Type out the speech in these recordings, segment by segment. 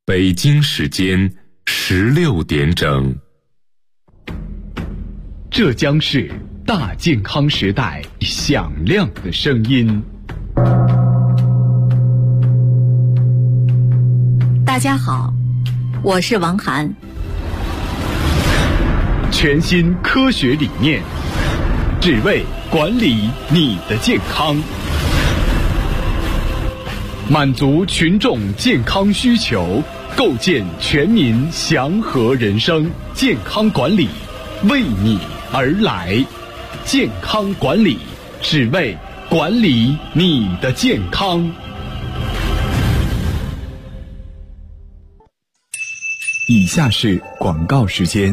北京时间16点整。 这将是大健康时代响亮的声音。 大家好，我是王涵。 全新科学理念，只为管理你的健康，满足群众健康需求，构建全民祥和人生。健康管理为你而来，健康管理只为管理你的健康。以下是广告时间。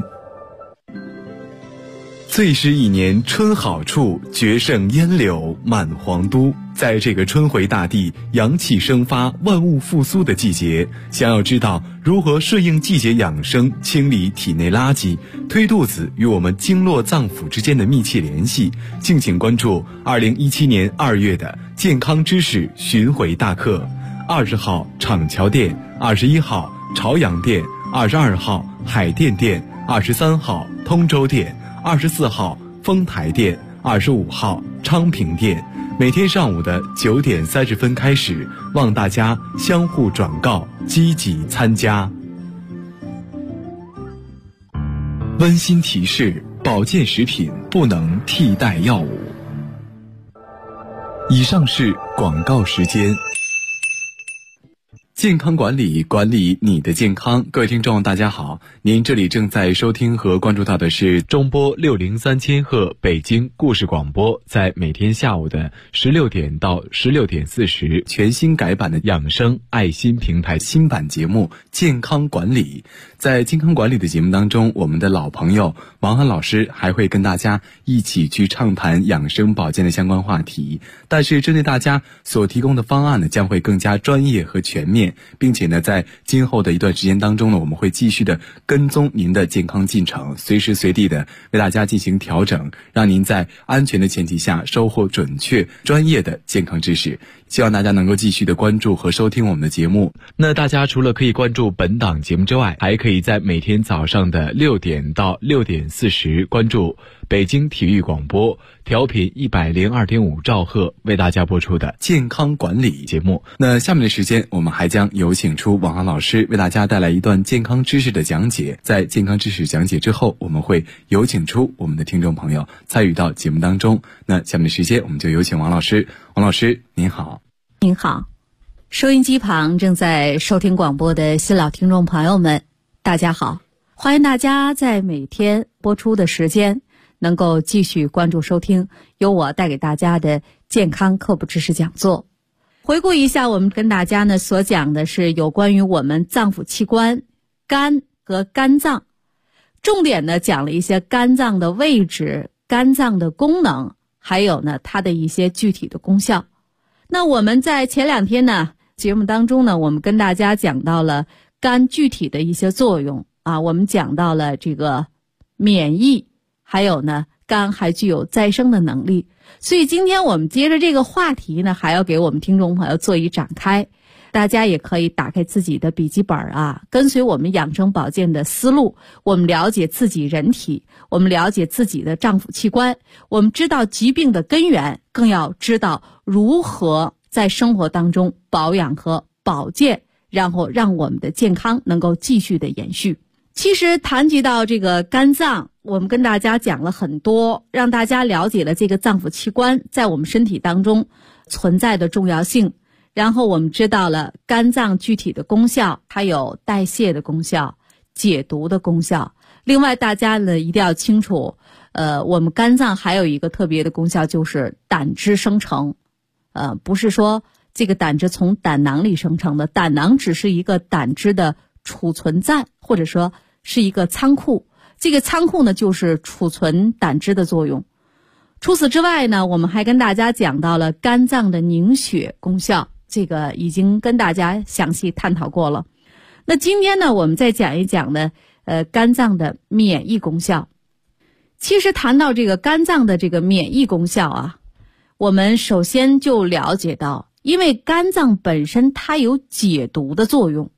最是一年春好处，绝胜烟柳满皇都。在这个春回大地、阳气生发、万物复苏的季节，想要知道如何顺应季节养生，清理体内垃圾，推肚子与我们经络脏腑之间的密切联系，敬请关注2017年2月的健康知识巡回大课。20号厂桥店，21号朝阳店，22号海淀店，23号通州店，24号丰台店，25号昌平店。每天上午的9点30分开始，望大家相互转告，积极参加。温馨提示：保健食品不能替代药物。以上是广告时间。健康管理，管理你的健康。各位听众大家好，您这里正在收听和关注到的是中波603千赫北京故事广播，在每天下午的16点到16点40全新改版的养生爱心平台新版节目健康管理。在健康管理的节目当中，我们的老朋友王涵老师还会跟大家一起去畅谈养生保健的相关话题，但是针对大家所提供的方案呢，将会更加专业和全面，并且呢，在今后的一段时间当中呢，我们会继续的跟踪您的健康进程，随时随地的为大家进行调整，让您在安全的前提下收获准确专业的健康知识。希望大家能够继续的关注和收听我们的节目。那大家除了可以关注本档节目之外，还可以在每天早上的6点到6点40关注北京体育广播调频102.5兆赫为大家播出的健康管理节目。那下面的时间，我们还将有请出王涵老师为大家带来一段健康知识的讲解。在健康知识讲解之后，我们会有请出我们的听众朋友参与到节目当中。那下面的时间，我们就有请王老师。王老师您好。 您好，收音机旁正在收听广播的新老听众朋友们，大家好，欢迎大家在每天播出的时间能够继续关注收听由我带给大家的健康科普知识讲座。回顾一下，我们跟大家呢所讲的是有关于我们脏腑器官肝和肝脏，重点呢讲了一些肝脏的位置、肝脏的功能，还有呢它的一些具体的功效。那我们在前2天呢节目当中呢，我们跟大家讲到了肝具体的一些作用啊，我们讲到了这个免疫，还有呢肝还具有再生的能力。所以今天我们接着这个话题呢，还要给我们听众朋友做一展开。大家也可以打开自己的笔记本啊，跟随我们养生保健的思路，我们了解自己人体，我们了解自己的脏腑器官，我们知道疾病的根源，更要知道如何在生活当中保养和保健，然后让我们的健康能够继续的延续。其实谈及到这个肝脏，我们跟大家讲了很多，让大家了解了这个脏腑器官在我们身体当中存在的重要性。然后我们知道了肝脏具体的功效，它有代谢的功效、解毒的功效。另外大家呢一定要清楚，我们肝脏还有一个特别的功效，就是胆汁生成。不是说这个胆汁从胆囊里生成的，胆囊只是一个胆汁的储存站，或者说是一个仓库。这个仓库呢就是储存胆汁的作用。除此之外呢，我们还跟大家讲到了肝脏的凝血功效，这个已经跟大家详细探讨过了。那今天呢，我们再讲一讲呢，肝脏的免疫功效。其实谈到这个肝脏的这个免疫功效啊，我们首先就了解到，因为肝脏本身它有解毒的作用，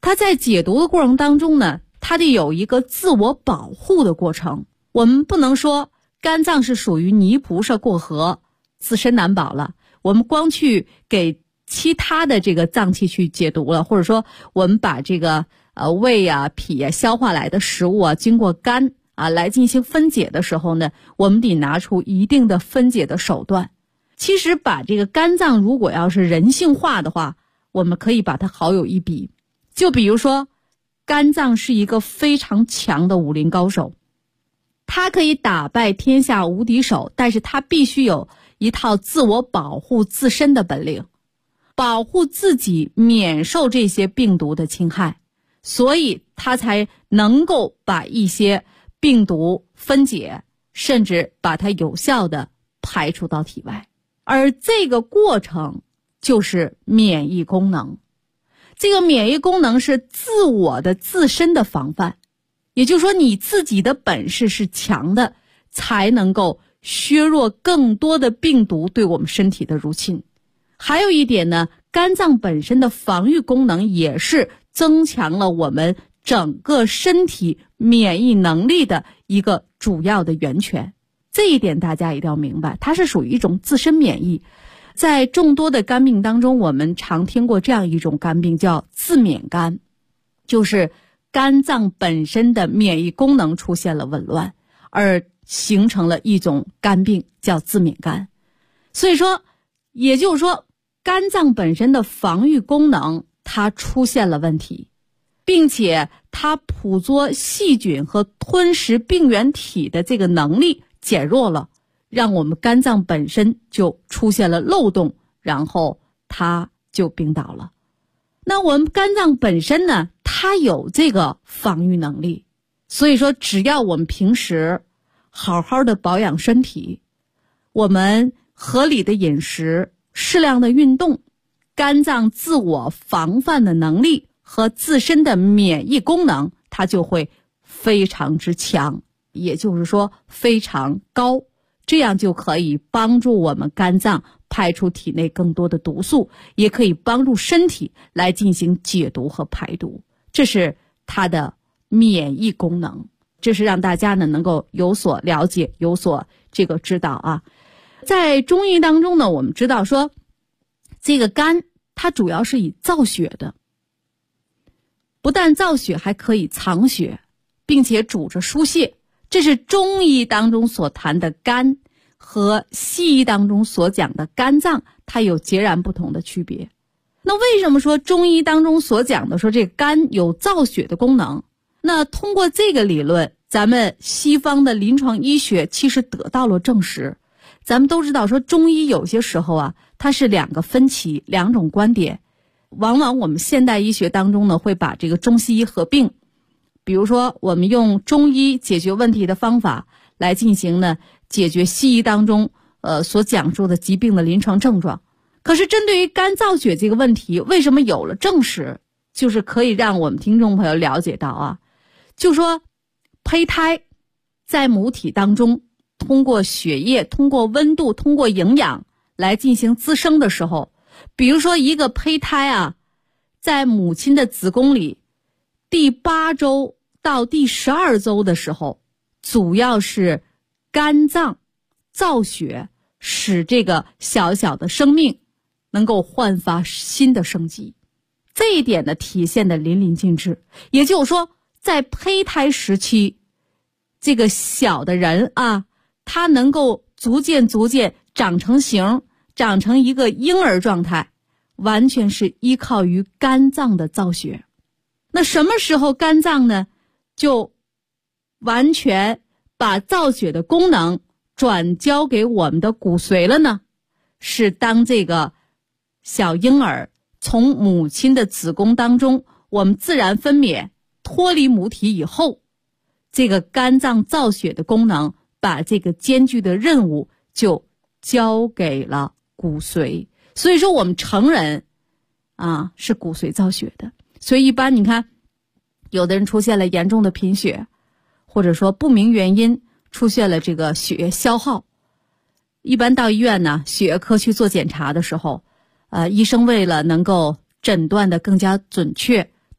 它在解毒的过程当中呢，它得有一个自我保护的过程。我们不能说肝脏是属于泥菩萨过河，自身难保了，我们光去给其他的这个脏器去解毒了，或者说我们把这个胃啊、脾啊消化来的食物啊，经过肝啊来进行分解的时候呢，我们得拿出一定的分解的手段。其实把这个肝脏如果要是人性化的话，我们可以把它好有一比。就比如说肝脏是一个非常强的武林高手，他可以打败天下无敌手，但是他必须有一套自我保护自身的本领，保护自己免受这些病毒的侵害，所以他才能够把一些病毒分解，甚至把它有效的排除到体外。而这个过程就是免疫功能。这个免疫功能是自我的自身的防范，也就是说你自己的本事是强的，才能够削弱更多的病毒对我们身体的入侵。还有一点呢，肝脏本身的防御功能也是增强了我们整个身体免疫能力的一个主要的源泉。这一点大家一定要明白，它是属于一种自身免疫。在众多的肝病当中，我们常听过这样一种肝病叫自免肝，就是肝脏本身的免疫功能出现了紊乱，而形成了一种肝病叫自免肝。所以说，也就是说肝脏本身的防御功能它出现了问题，并且它捕捉细菌和吞食病原体的这个能力减弱了，让我们肝脏本身就出现了漏洞，然后它就病倒了。那我们肝脏本身呢，它有这个防御能力，所以说只要我们平时好好的保养身体，我们合理的饮食，适量的运动，肝脏自我防范的能力和自身的免疫功能，它就会非常之强，也就是说非常高。这样就可以帮助我们肝脏排出体内更多的毒素，也可以帮助身体来进行解毒和排毒。这是它的免疫功能，这是让大家呢能够有所了解，有所这个知道啊。在中医当中呢，我们知道说这个肝它主要是以造血的，不但造血，还可以藏血，并且主着疏泄。这是中医当中所谈的肝和西医当中所讲的肝脏，它有截然不同的区别。那为什么说中医当中所讲的说这肝有造血的功能？那通过这个理论，咱们西方的临床医学其实得到了证实。咱们都知道说中医有些时候啊，它是两个分歧，两种观点。往往我们现代医学当中呢，会把这个中西医合并。比如说我们用中医解决问题的方法来进行呢解决西医当中所讲述的疾病的临床症状。可是针对于肝造血这个问题，为什么有了证实？就是可以让我们听众朋友了解到啊，就说胚胎在母体当中通过血液、通过温度、通过营养来进行滋生的时候，比如说一个胚胎啊，在母亲的子宫里第8周到第12周的时候，主要是肝脏造血，使这个小小的生命能够焕发新的生机。这一点呢体现的淋漓尽致。也就是说，在胚胎时期，这个小的人啊，他能够逐渐长成型，长成一个婴儿状态，完全是依靠于肝脏的造血。那什么时候肝脏呢就完全把造血的功能转交给我们的骨髓了呢？是当这个小婴儿从母亲的子宫当中我们自然分娩脱离母体以后，这个肝脏造血的功能把这个艰巨的任务就交给了骨髓。所以说我们成人啊是骨髓造血的。所以一般你看有的人出现了严重的贫血，或者说不明原因出现了这个血液消耗，一般到医院呢血液科去做检查的时候，医生为了能够诊断的更加准确，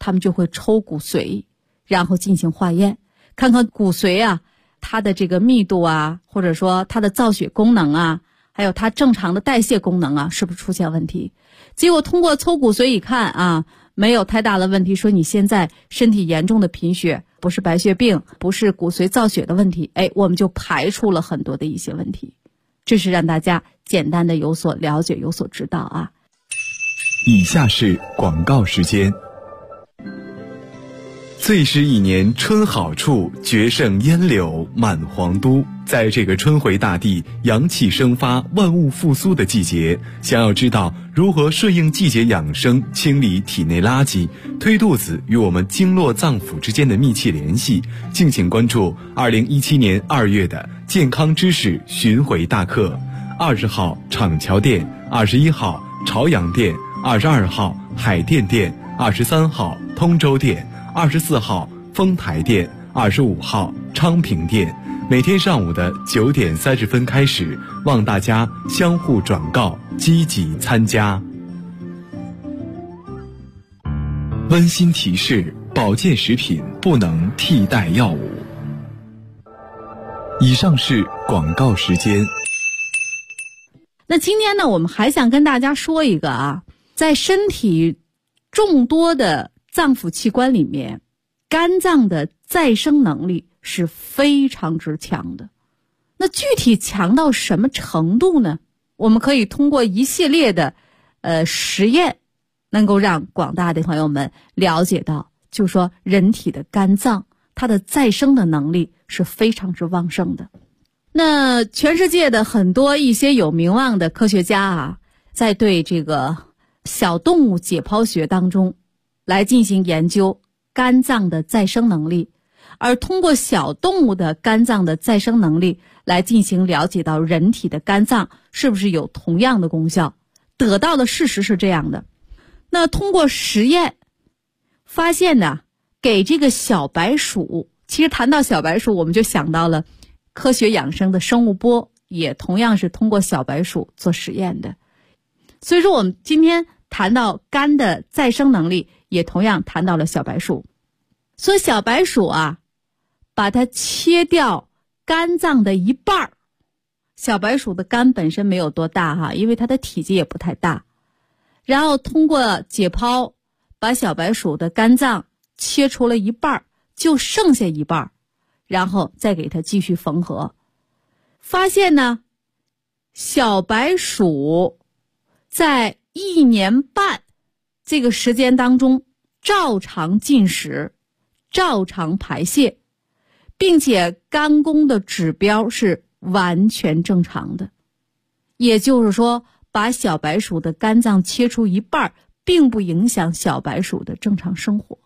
他们就会抽骨髓，然后进行化验，看看骨髓啊，它的这个密度啊，或者说它的造血功能啊，还有它正常的代谢功能啊，是不是出现问题。结果通过抽骨髓一看啊，没有太大的问题，说你现在身体严重的贫血，不是白血病，不是骨髓造血的问题，我们就排除了很多的一些问题。这是让大家简单的有所了解，有所知道啊。 以下是广告时间。最是一年春好处，绝胜烟柳满皇都。在这个春回大地、阳气生发、万物复苏的季节，想要知道如何顺应季节养生，清理体内垃圾，推肚子与我们经络脏腑之间的密切联系，敬请关注2017年2月的健康知识巡回大课。20号厂桥店，21号朝阳店，22号海淀店，23号通州店，24号丰台店，25号昌平店。每天上午的9点30分开始，望大家相互转告，积极参加。温馨提示：保健食品不能替代药物。以上是广告时间。 那今天呢，我们还想跟大家说一个啊，在身体众多的脏腑器官里面，肝脏的再生能力是非常之强的。那具体强到什么程度呢？我们可以通过一系列的实验，能够让广大的朋友们了解到，就是说人体的肝脏它的再生的能力是非常之旺盛的。那全世界的很多一些有名望的科学家啊，在对这个小动物解剖学当中来进行研究肝脏的再生能力，而通过小动物的肝脏的再生能力来进行了解到人体的肝脏是不是有同样的功效，得到的事实是这样的。那通过实验发现呢，给这个小白鼠，其实谈到小白鼠我们就想到了科学养生的生物波，也同样是通过小白鼠做实验的。所以说我们今天谈到肝的再生能力，也同样谈到了小白鼠。所以小白鼠啊，把它切掉肝脏的一半，小白鼠的肝本身没有多大哈，因为它的体积也不太大。然后通过解剖，把小白鼠的肝脏切除了一半，就剩下一半，然后再给它继续缝合。发现呢，小白鼠在1年半这个时间当中，照常进食，照常排泄，并且肝功的指标是完全正常的。也就是说，把小白鼠的肝脏切除一半，并不影响小白鼠的正常生活。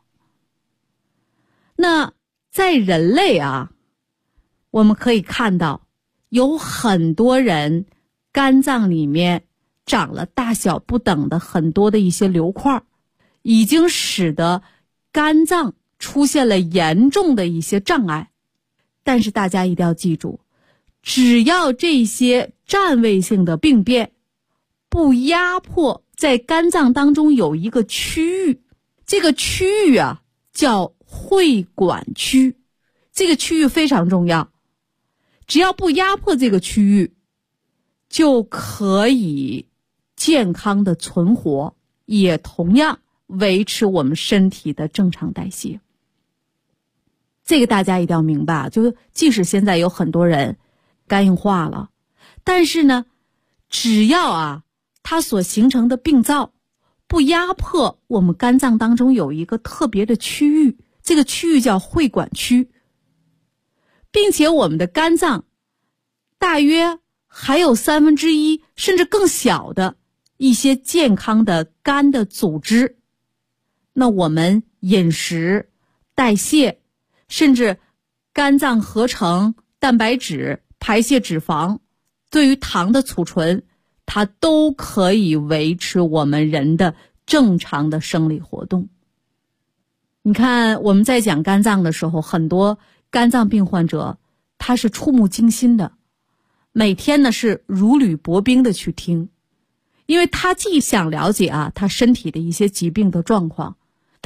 那在人类啊，我们可以看到有很多人肝脏里面长了大小不等的很多的一些瘤块，已经使得肝脏出现了严重的一些障碍。但是大家一定要记住，只要这些占位性的病变不压迫在肝脏当中有一个区域，这个区域啊叫会管区，这个区域非常重要，只要不压迫这个区域，就可以健康的存活，也同样维持我们身体的正常代谢。这个大家一定要明白，就是即使现在有很多人肝硬化了，但是呢，只要啊它所形成的病灶不压迫我们肝脏当中有一个特别的区域，这个区域叫会管区，并且我们的肝脏大约还有1/3甚至更小的一些健康的肝的组织，那我们饮食、代谢，甚至肝脏合成蛋白质、排泄脂肪，对于糖的储存，它都可以维持我们人的正常的生理活动。你看我们在讲肝脏的时候，很多肝脏病患者他是触目惊心的，每天呢是如履薄冰的去听，因为他既想了解啊他身体的一些疾病的状况，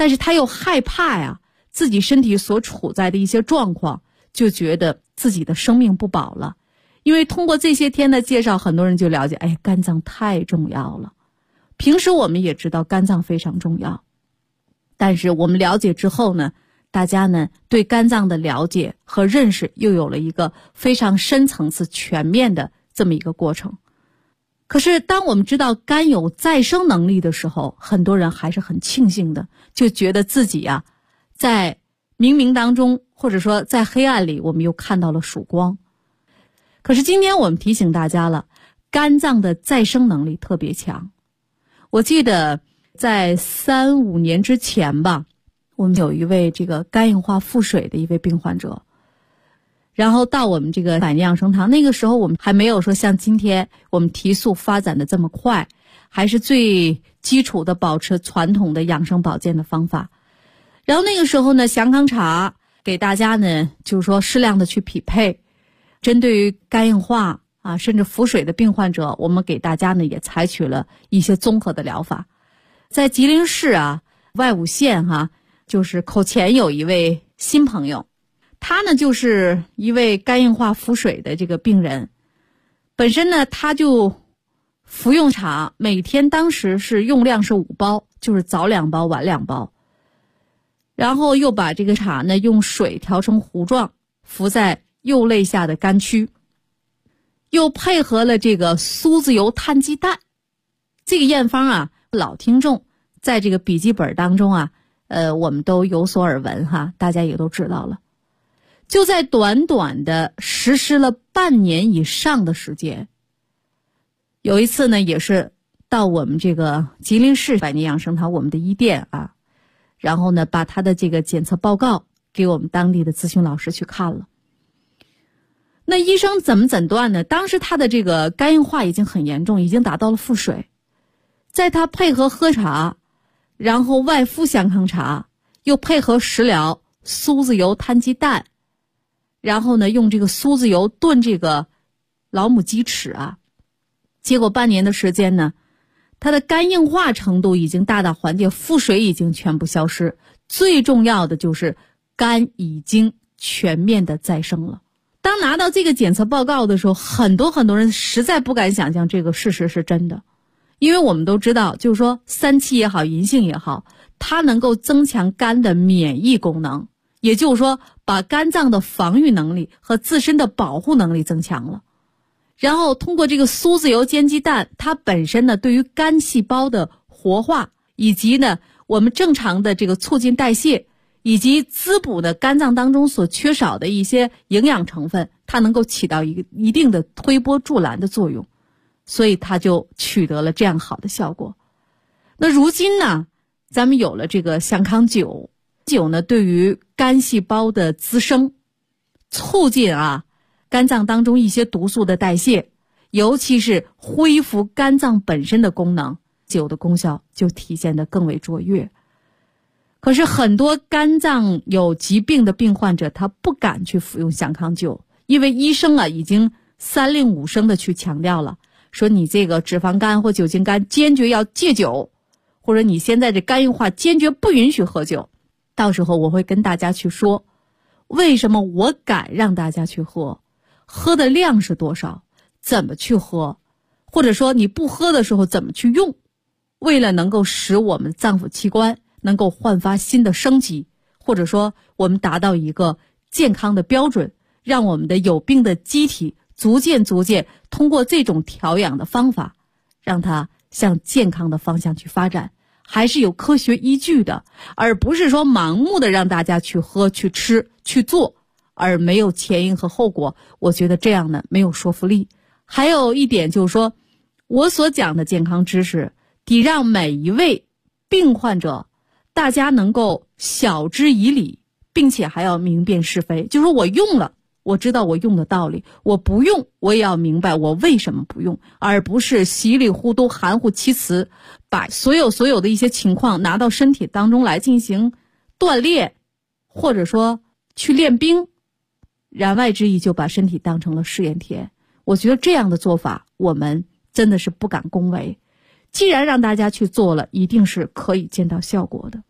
但是他又害怕呀，自己身体所处在的一些状况，就觉得自己的生命不保了。因为通过这些天的介绍，很多人就了解，肝脏太重要了。平时我们也知道肝脏非常重要，但是我们了解之后呢，大家呢对肝脏的了解和认识又有了一个非常深层次全面的这么一个过程。可是当我们知道肝有再生能力的时候，很多人还是很庆幸的，就觉得自己在冥冥当中，或者说在黑暗里，我们又看到了曙光。可是今天我们提醒大家了，肝脏的再生能力特别强。我记得在3-5年之前吧，我们有一位这个肝硬化腹水的一位病患者，然后到我们这个百年养生堂，那个时候我们还没有说像今天我们提速发展的这么快，还是最基础的保持传统的养生保健的方法。然后那个时候呢，祥康茶给大家呢就是说适量的去匹配，针对于肝硬化甚至腹水的病患者，我们给大家呢也采取了一些综合的疗法。在吉林市外五县就是口前有一位新朋友，他呢就是一位肝硬化腹水的这个病人，本身呢他就服用茶，每天当时是用量是5包，就是早2包晚2包，然后又把这个茶呢用水调成糊状，服在右肋下的肝区，又配合了这个苏子油摊鸡蛋。这个验方老听众在这个笔记本当中我们都有所耳闻大家也都知道了。就在短短的实施了半年以上的时间，有一次呢也是到我们这个吉林市百年养生堂我们的医店然后呢把他的这个检测报告给我们当地的咨询老师去看了。那医生怎么诊断呢？当时他的这个肝硬化已经很严重，已经达到了腹水，在他配合喝茶，然后外敷祥康茶，又配合食疗苏子油摊鸡蛋，然后呢用这个苏子油炖这个老母鸡翅结果半年的时间呢，他的肝硬化程度已经大大缓解，腹水已经全部消失，最重要的就是肝已经全面的再生了。当拿到这个检测报告的时候，很多人实在不敢想象这个事实是真的。因为我们都知道，就是说3七也好，银杏也好，它能够增强肝的免疫功能，也就是说把肝脏的防御能力和自身的保护能力增强了。然后通过这个苏子油煎鸡蛋，它本身呢对于肝细胞的活化，以及呢我们正常的这个促进代谢，以及滋补的肝脏当中所缺少的一些营养成分，它能够起到一定的推波助澜的作用，所以它就取得了这样好的效果。那如今呢，咱们有了这个祥康酒呢对于肝细胞的滋生，促进肝脏当中一些毒素的代谢，尤其是恢复肝脏本身的功能，酒的功效就体现得更为卓越。可是很多肝脏有疾病的病患者，他不敢去服用祥康酒，因为医生已经3令5声的去强调了，说你这个脂肪肝或酒精肝坚决要戒酒，或者你现在这肝硬化坚决不允许喝酒。到时候我会跟大家去说，为什么我敢让大家去喝，喝的量是多少，怎么去喝，或者说你不喝的时候怎么去用，为了能够使我们脏腑器官能够焕发新的生机，或者说我们达到一个健康的标准，让我们的有病的机体逐渐通过这种调养的方法，让它向健康的方向去发展，还是有科学依据的，而不是说盲目的让大家去喝去吃去做，而没有前因和后果。我觉得这样呢没有说服力。还有一点就是说，我所讲的健康知识得让每一位病患者大家能够晓之以理，并且还要明辨是非。就是说我用了，我知道我用的道理，我不用我也要明白我为什么不用，而不是稀里糊涂含糊其辞，把所有的一些情况拿到身体当中来进行锻炼，或者说去练兵，言外之意就把身体当成了试验田。我觉得这样的做法我们真的是不敢恭维，既然让大家去做了，一定是可以见到效果的。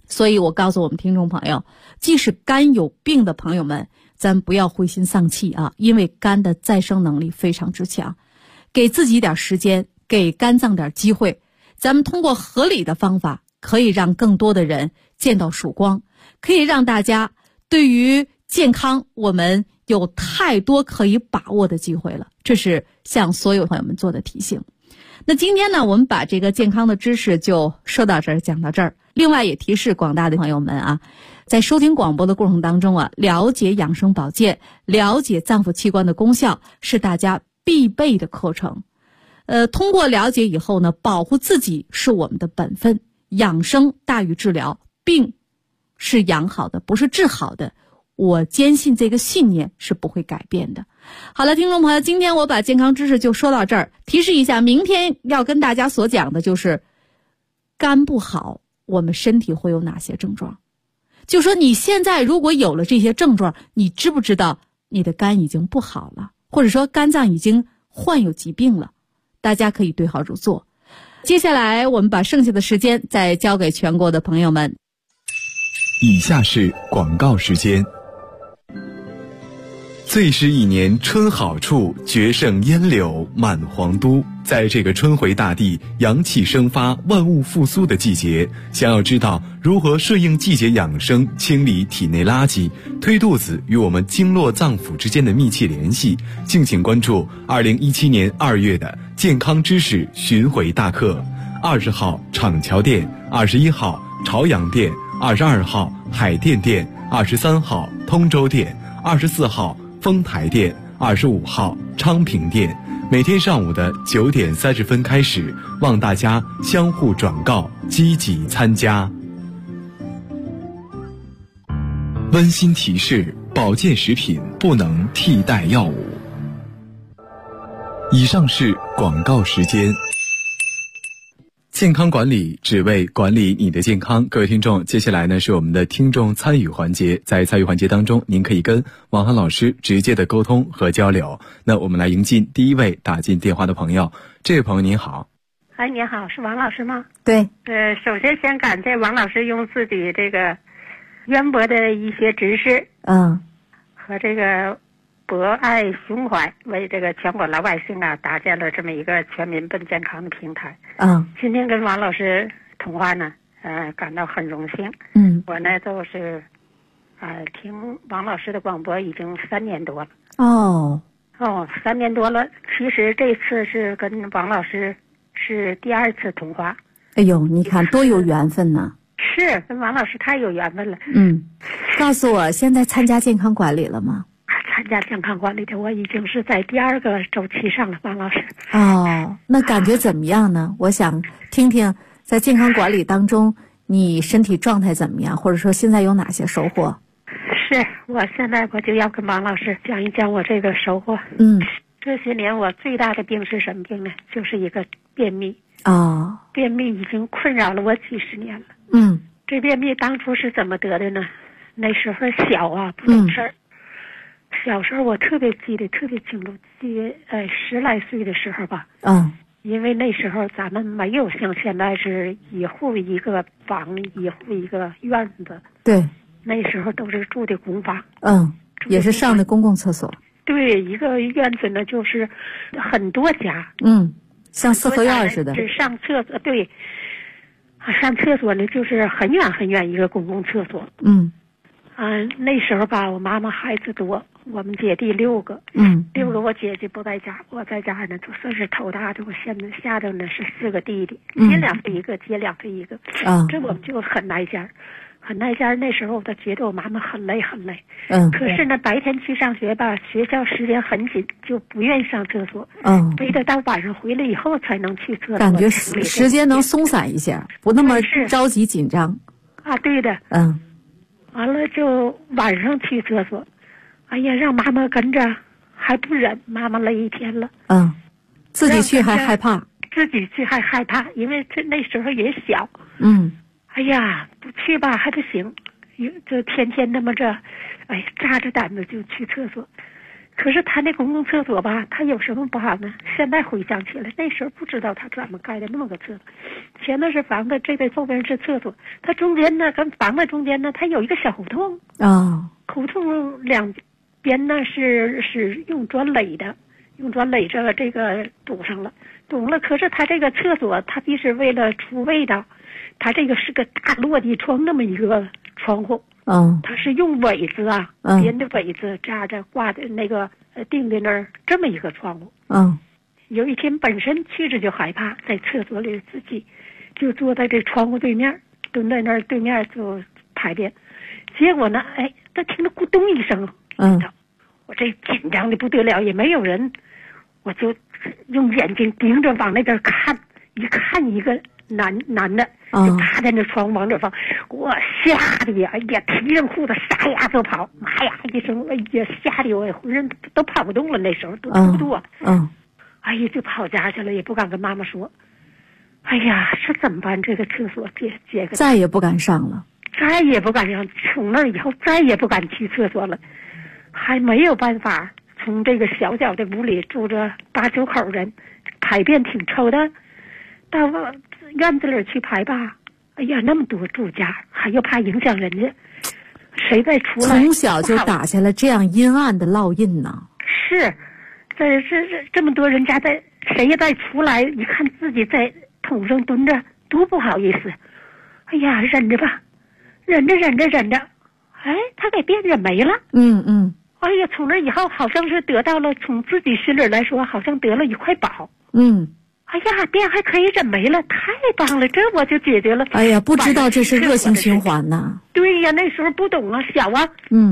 所以我告诉我们听众朋友，即使肝有病的朋友们，咱不要灰心丧气啊，因为肝的再生能力非常之强，给自己点时间，给肝脏点机会，咱们通过合理的方法，可以让更多的人见到曙光，可以让大家对于健康我们有太多可以把握的机会了，这是向所有朋友们做的提醒。那今天呢，我们把这个健康的知识就说到这儿，讲到这儿。另外也提示广大的朋友们啊，在收听广播的过程当中啊，了解养生保健，了解脏腑器官的功效是大家必备的课程。通过了解以后呢，保护自己是我们的本分，养生大于治疗，病是养好的，不是治好的。我坚信这个信念是不会改变的。好了，听众朋友，今天我把健康知识就说到这儿，提示一下，明天要跟大家所讲的就是肝不好，我们身体会有哪些症状？就说你现在如果有了这些症状，你知不知道你的肝已经不好了，或者说肝脏已经患有疾病了？大家可以对号入座。接下来我们把剩下的时间再交给全国的朋友们。 以下是广告时间。最是一年春好处，绝胜烟柳满皇都。在这个春回大地、阳气生发、万物复苏的季节，想要知道如何顺应季节养生，清理体内垃圾，推肚子与我们经络脏腑之间的密切联系，敬请关注2017年2月的健康知识巡回大课。20号厂桥店，21号朝阳店，22号海淀店，23号通州店，24号丰台店，25号昌平店，每天上午的9点30分开始，望大家相互转告，积极参加。温馨提示：保健食品不能替代药物。以上是广告时间。健康管理只为管理你的健康。各位听众，接下来呢是我们的听众参与环节。在参与环节当中，您可以跟王涵老师直接的沟通和交流。那我们来迎进第一位打进电话的朋友。这位朋友您好。 哎，你好，是王老师吗？ 对。 首先先感谢王老师用自己这个渊博的医学知识，和这个博爱胸怀，为这个全国老百姓啊搭建了这么一个全民奔健康的平台。今天跟王老师通话呢，感到很荣幸。我呢就是听王老师的广播已经3年多了。3年多了。其实这次是跟王老师是第2次通话。 哎呦，你看多有缘分呢。 是跟王老师太有缘分了。 告诉我，现在参加健康管理了吗？ 参加健康管理的，我已经是在第2个周期上了，王老师。 那感觉怎么样呢？我想听听在健康管理当中你身体状态怎么样，或者说现在有哪些收获？ 是，我现在就要跟王老师讲一讲我这个收获。这些年我最大的病是什么病呢？就是一个便秘。便秘已经困扰了我几十年了。这便秘当初是怎么得的呢？那时候小啊，不懂事儿。小时候我特别记得特别清楚，10来岁的时候吧。因为那时候咱们没有像现在是一户一个房，一户一个院子。 对。 那时候都是住的公房。 也是上的公共厕所。 对，一个院子呢就是很多家。 像四合院似的。 上厕所，对。上厕所呢就是很远很远一个公共厕所。那时候吧，我妈妈孩子多，我们姐弟6个。6个，我姐姐不在家，我在家呢就算是头大的。我现在下头呢是4个弟弟，接2个一个，接2个一个。这我们就很耐家，很耐家。那时候我都觉得我妈妈很累很累。可是呢，白天去上学吧，学校时间很紧，就不愿意上厕所。非得到晚上回来以后才能去厕所。 感觉时间能松散一些，不那么着急紧张。 对的。完了就晚上去厕所，哎呀，让妈妈跟着还不忍，妈妈累一天了。 自己去还害怕。 自己去还害怕，因为那时候也小。哎呀，不去吧还不行，就天天那么着，扎着胆子就去厕所。 可是他那公共厕所吧，他有什么不好呢？现在回想起来，那时候不知道他怎么盖的那么个厕所。前面是房子，这边后边是厕所，它中间呢跟房子中间呢，它有一个小胡同啊， 胡同两边呢是用砖垒的，用砖垒着这个堵上了。可是他这个厕所，他必是为了出味道，他这个是个大落地窗那么一个窗户。它是用苇子啊，编的苇子扎着挂的那个钉在那儿，这么一个窗户。有一天本身去着就害怕，在厕所里自己就坐在这窗户对面，蹲在那儿对面就排便。结果呢，他听着咕咚一声，我这紧张的不得了，也没有人，我就用眼睛盯着往那边看，一看一个男的就趴在那窗往这放，我吓得呀，提上裤子撒丫就跑，妈呀一声，吓得我浑身都跑不动了，那时候都出不多。就跑家去了，也不敢跟妈妈说。这怎么办？这个厕所这个再也不敢上了， 再也不敢上，从那以后再也不敢去厕所了，还没有办法。从这个小小的屋里住着8、9口人，排便挺臭的，到院子里去排吧，那么多住家，还又怕影响人家，谁再出来？ 从小就打下了这样阴暗的烙印呢。 是，这么多人家谁也再出来，一看自己在桶上蹲着，多不好意思。忍着吧，忍着，他给便着没了。从那以后好像是得到了，从自己心里来说，好像得了一块宝。便还可以忍没了，太棒了，这我就解决了。 不知道这是恶性循环呢。 对呀，那时候不懂啊，小啊。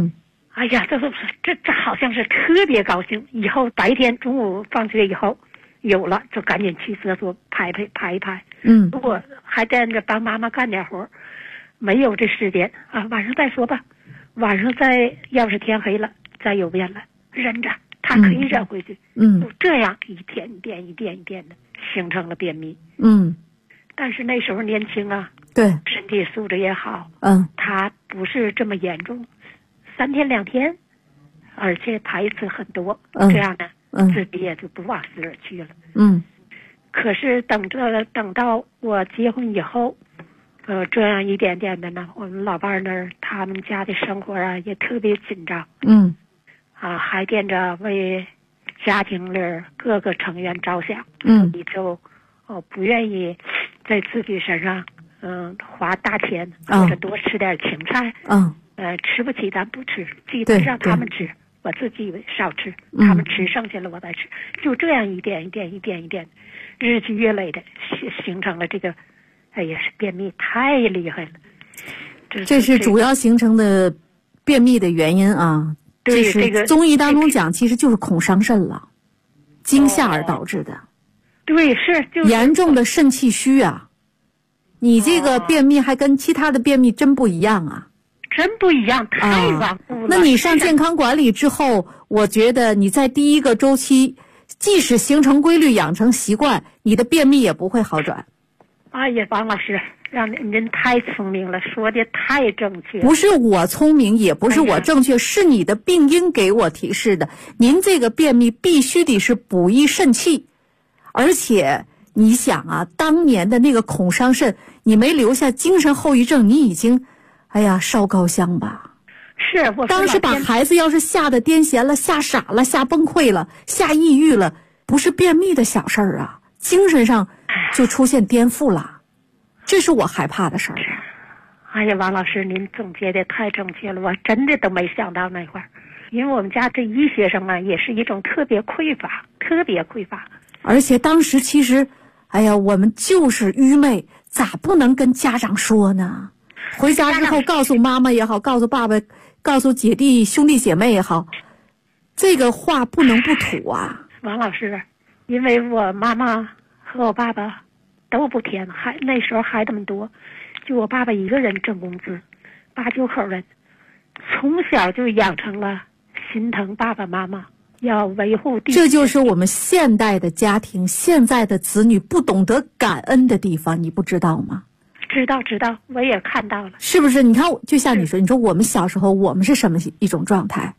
这好像是特别高兴。以后白天中午放学以后有了，就赶紧去厕所排一排。如果还在那帮妈妈干点活，没有这时间啊，晚上再说吧。晚上要是天黑了再有便了，忍着，他可以忍回去。就这样一点的形成了便秘。但是那时候年轻啊， 对， 身体素质也好。他不是这么严重，3天2天，而且排一次很多，这样呢，自己也就不往死里去了。可是等到我结婚以后，这样一点点的呢，我们老伴儿那儿他们家的生活啊也特别紧张。还惦着为家庭里各个成员着想。你就不愿意在自己身上花大钱，或者多吃点芹菜。吃不起咱不吃，基本上他们吃，我自己少吃，他们吃剩下了我再吃，就这样一点，日积月累的形成了这个，是便秘太厉害了。 这是主要形成的便秘的原因啊。 对， 这个中医当中讲，其实就是恐伤肾了，惊吓而导致的。 对，就是严重的肾气虚啊。你这个便秘还跟其他的便秘真不一样啊。 真不一样，太顽固了。 那你上健康管理之后，我觉得你在第一个周期，即使形成规律、养成习惯，你的便秘也不会好转。 王老师，让您太聪明了，说的太正确。 不是我聪明，也不是我正确，是你的病因给我提示的。您这个便秘必须得是补益肾气，而且你想啊，当年的那个恐伤肾，你没留下精神后遗症，你已经烧高香吧。 是，我当时把孩子要是吓得癫痫了、吓傻了、吓崩溃了、吓抑郁了，不是便秘的小事儿啊，精神上就出现颠覆了，这是我害怕的事儿。 王老师，您总结的太正确了，我真的都没想到那会儿，因为我们家这医学生啊，也是一种特别匮乏。 而且当时其实，我们就是愚昧，咋不能跟家长说呢？回家之后告诉妈妈也好，告诉爸爸，告诉姐弟兄弟姐妹也好，这个话不能不吐啊。 王老师，因为我妈妈和我爸爸都不填，那时候孩子们多，就我爸爸一个人挣工资，8、9口人，从小就养成了心疼爸爸妈妈，要维护弟弟。 这就是我们现代的家庭，现在的子女不懂得感恩的地方，你不知道吗？ 知道，我也看到了。 是不是？你看，就像你说我们小时候，我们是什么一种状态？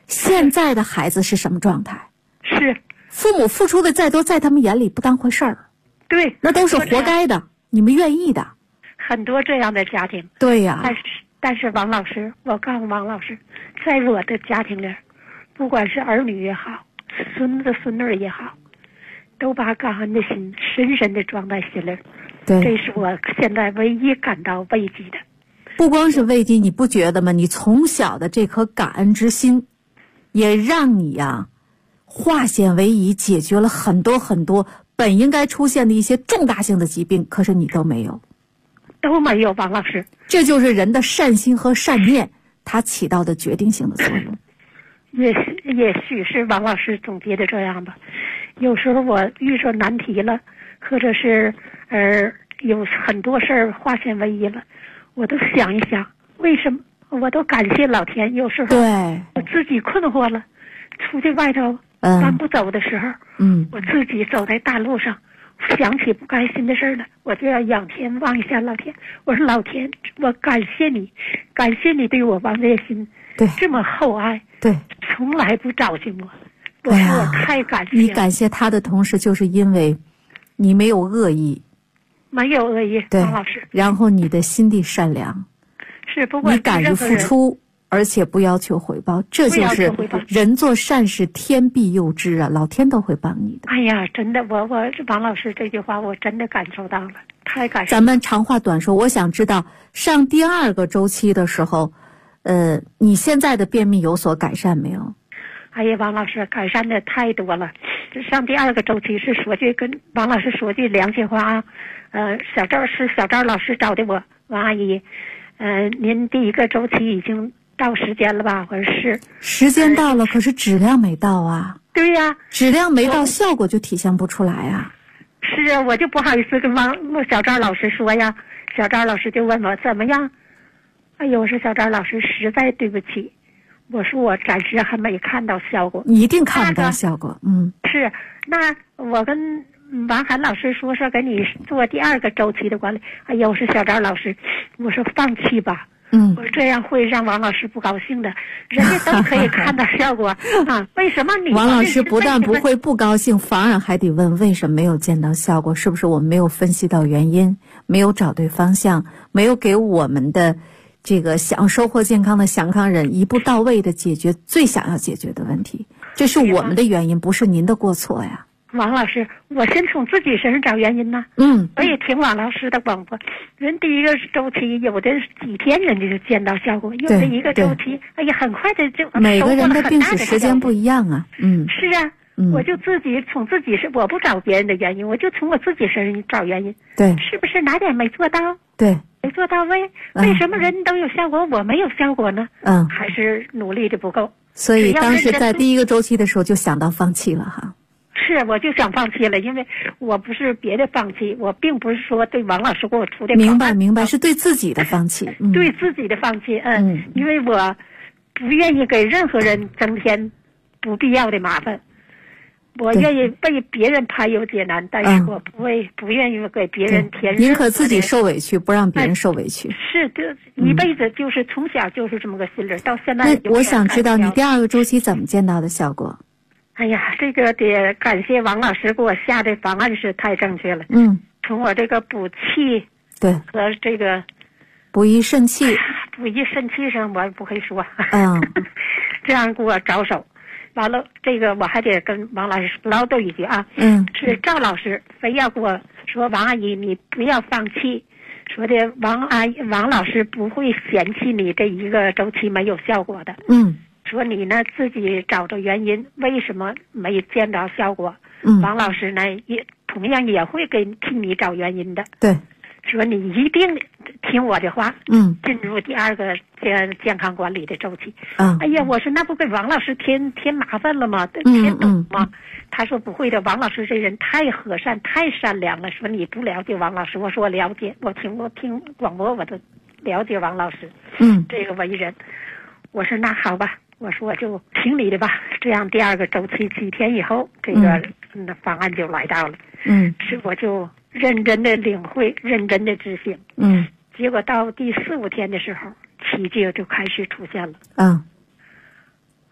现在的孩子是什么状态？ 是父母付出的再多，在他们眼里不当回事儿。 对， 那都是活该的，你们愿意的。 很多这样的家庭。 对呀。 但是王老师，我告诉王老师，在我的家庭里，不管是儿女也好，孙子孙女也好，都把感恩的心深深的装在心里。 对， 这是我现在唯一感到慰藉的。 不光是慰藉，你不觉得吗？你从小的这颗感恩之心，也让你呀，化险为夷，解决了很多很多本应该出现的一些重大性的疾病，可是你都没有。 都没有，王老师。 这就是人的善心和善念，它起到的决定性的作用。 也许是王老师总结的这样吧。有时候我遇上难题了，或者是有很多事儿化险为夷了，我都想一想，为什么我都感谢老天。有时候对我自己困惑了，出去外头搬不走的时候，我自己走在大路上，想起不开心的事了，我就要仰天望一下老天。我说老天，我感谢你，感谢你对我王烈心这么厚爱， 对， 从来不糟践我。我说我太感谢了。 你感谢他的同时，就是因为你没有恶意， 没有恶意，王老师。 然后你的心地善良， 是不管你敢于付出，而且不要求回报，这就是人做善事天必佑之啊，老天都会帮你的。 哎呀，真的，我王老师这句话我真的感受到了，太感谢。 咱们长话短说，我想知道上第2个周期的时候，你现在的便秘有所改善没有？ 哎呀，王老师改善的太多了。上第2个周期是说句跟王老师说句良心话啊，小赵老师找的我，王阿姨，您第1个周期已经到时间了吧？我说是。时间到了，可是质量没到啊。对呀，质量没到，效果就体现不出来啊。是啊，我就不好意思跟小赵老师说呀。小赵老师就问我怎么样？哎呦，我说小赵老师实在对不起，我说我暂时还没看到效果。你一定看不到效果，是。那我跟王涵老师说给你做第2个周期的管理。哎呀，我说小赵老师，我说放弃吧。我说这样会让王老师不高兴的，人家都可以看到效果啊，为什么你？王老师不但不会不高兴，反而还得问为什么没有见到效果？是不是我们没有分析到原因，没有找对方向，没有给我们的这个想收获健康的祥康人一步到位的解决最想要解决的问题？这是我们的原因，不是您的过错呀。王老师，我先从自己身上找原因呢。我也听王老师的广播，人第1个周期有的几天人家就见到效果，有的1个周期，哎呀，很快的就每个人的病史时间不一样啊。是啊，我就自己从自己我不找别人的原因，我就从我自己身上找原因。对，是不是哪点没做到？对，没做到位。为什么人都有效果，我没有效果呢？还是努力的不够。所以当时在第1个周期的时候就想到放弃了哈。是，我就想放弃了，因为我不是别的放弃，我并不是说对王老师给我出的。明白，是对自己的放弃。对自己的放弃，因为我不愿意给任何人增添不必要的麻烦，我愿意为别人排忧解难，但是我不愿意给别人添。宁可自己受委屈，不让别人受委屈。是的，一辈子就是从小就是这么个心理，到现在。那我想知道你第2个周期怎么见到的效果？哎呀，这个得感谢王老师给我下的方案是太正确了。从我这个补气和这个补益肾气上我不会说。这样给我着手。完了，这个我还得跟王老师唠叨一句啊。是赵老师非要给我说，王阿姨你不要放弃，说的王老师不会嫌弃你这1个周期没有效果的。说你呢自己找着原因，为什么没见到效果？王老师呢也同样也会替你找原因的。对，说你一定听我的话，进入第2个健康管理的周期。哎呀，我说那不给王老师添麻烦了吗？添堵吗？他说不会的，王老师这人太和善太善良了。说你不了解王老师，我说我了解，我听广播我都了解王老师。这个为人，我说那好吧。我说我就听你的吧，这样第2个周期几天以后，这个方案就来到了。是我就认真的领会，认真的执行。结果到第4、5天的时候，奇迹就开始出现了。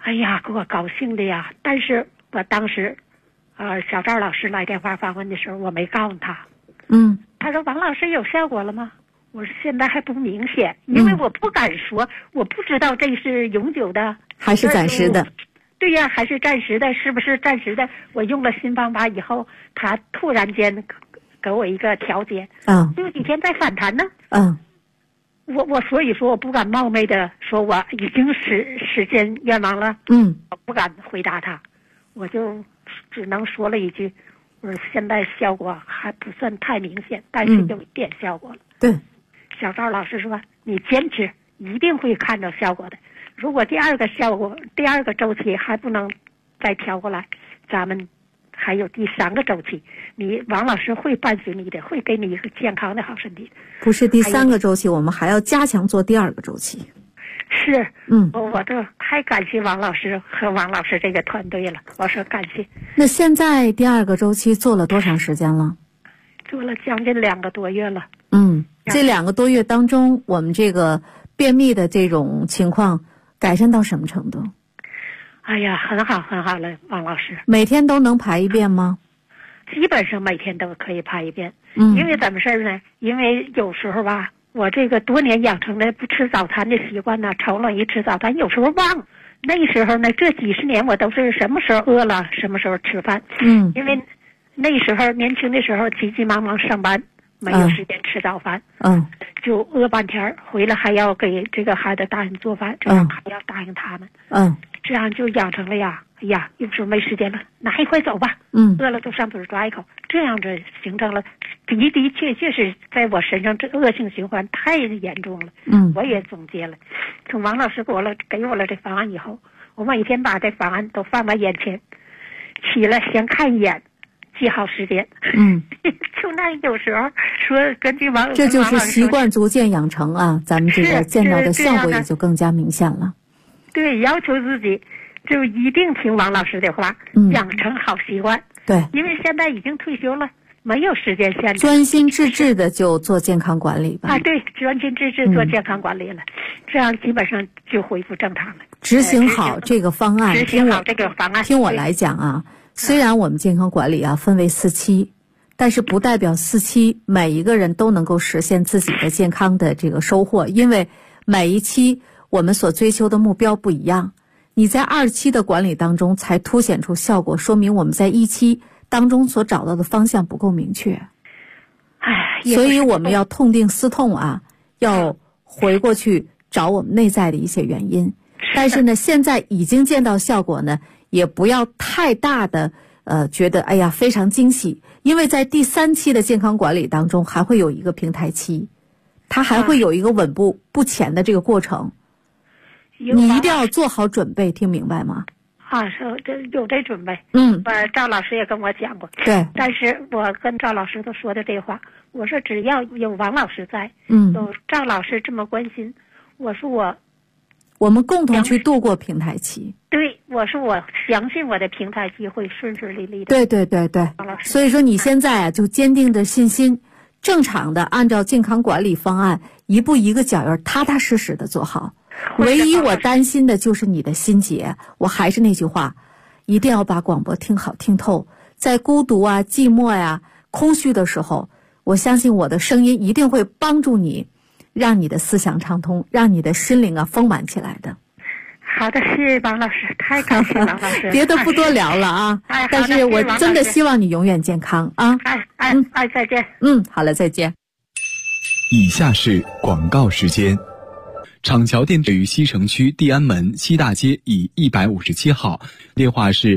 哎呀，给我高兴的呀！但是我当时，小赵老师来电话访问的时候，我没告诉他。他说王老师有效果了吗？我说现在还不明显，因为我不敢说，我不知道这是永久的还是暂时的。 对呀，还是暂时的，是不是暂时的？我用了新方法以后，他突然间给我一个调节，就几天再反弹呢。我所以说我不敢冒昧的说我已经实现愿望了。我不敢回答他，我就只能说了一句，我说现在效果还不算太明显，但是有一点效果了。 对， 小赵老师说你坚持一定会看到效果的。如果第二个周期还不能再调过来，咱们还有第3个周期，王老师会伴随你的，会给你一个健康的好身体。 不是第3个周期，我们还要加强做第2个周期。 是，我这太感谢王老师和王老师这个团队了，我说感谢。 那现在第2个周期做了多长时间了？ 做了将近2个多月了。 这2个多月当中，我们这个便秘的这种情况改善到什么程度？ 哎呀，很好很好了，王老师。 每天都能排一遍吗？ 基本上每天都可以排一遍。因为怎么事呢？因为有时候吧，我这个多年养成的不吃早餐的习惯呢，瞅了一吃早餐，有时候忘。那时候呢，这几十年我都是什么时候饿了什么时候吃饭。因为那时候年轻的时候急急忙忙上班，没有时间吃早饭。就饿半天，回来还要给这个孩子大人做饭，这样还要答应他们。这样就养成了呀。哎呀，有时候没时间了，拿一块走吧。饿了就上嘴抓一口，这样子形成了的确是在我身上这恶性循环太严重了。我也总结了，从王老师给我了这方案以后，我每天把这方案都放在眼前，起来先看一眼，记好时间。就那有时候说根据这就是习惯逐渐养成啊，咱们这个见到的效果也就更加明显了。 对，要求自己就一定听王老师的话，养成好习惯。 对， 因为现在已经退休了，没有时间限制， 专心致志的就做健康管理吧。 对，专心致志做健康管理了，这样基本上就恢复正常了。 执行好这个方案，听我来讲啊，虽然我们健康管理啊分为4期，但是不代表4期每一个人都能够实现自己的健康的这个收获，因为每一期我们所追求的目标不一样。你在2期的管理当中才凸显出效果，说明我们在1期当中所找到的方向不够明确。所以我们要痛定思痛啊，要回过去找我们内在的一些原因。但是呢，现在已经见到效果呢，也不要太大的觉得哎呀非常惊喜，因为在第3期的健康管理当中还会有一个平台期，它还会有一个稳步不前的这个过程。你一定要做好准备，听明白吗？ 有这准备。赵老师也跟我讲过。 对。 但是我跟赵老师都说的这话，我说只要有王老师在，有赵老师这么关心，我说我们共同去度过平台期。 对，我说我相信我的平台期会顺顺利利的。 对。所以说你现在啊，就坚定的信心，正常的按照健康管理方案，一步一个脚印，踏踏实实的做好。唯一我担心的就是你的心结。我还是那句话，一定要把广播听好听透。在孤独啊、寂寞呀、空虚的时候，我相信我的声音一定会帮助你，让你的思想畅通，让你的心灵啊丰满起来的。 好的，谢谢王老师，太感谢王老师。 别的不多聊了啊，但是我真的希望你永远健康啊。 再见。 好了，再见。 以下是广告时间。厂桥店位于西城区地安门西大街以157号，电话是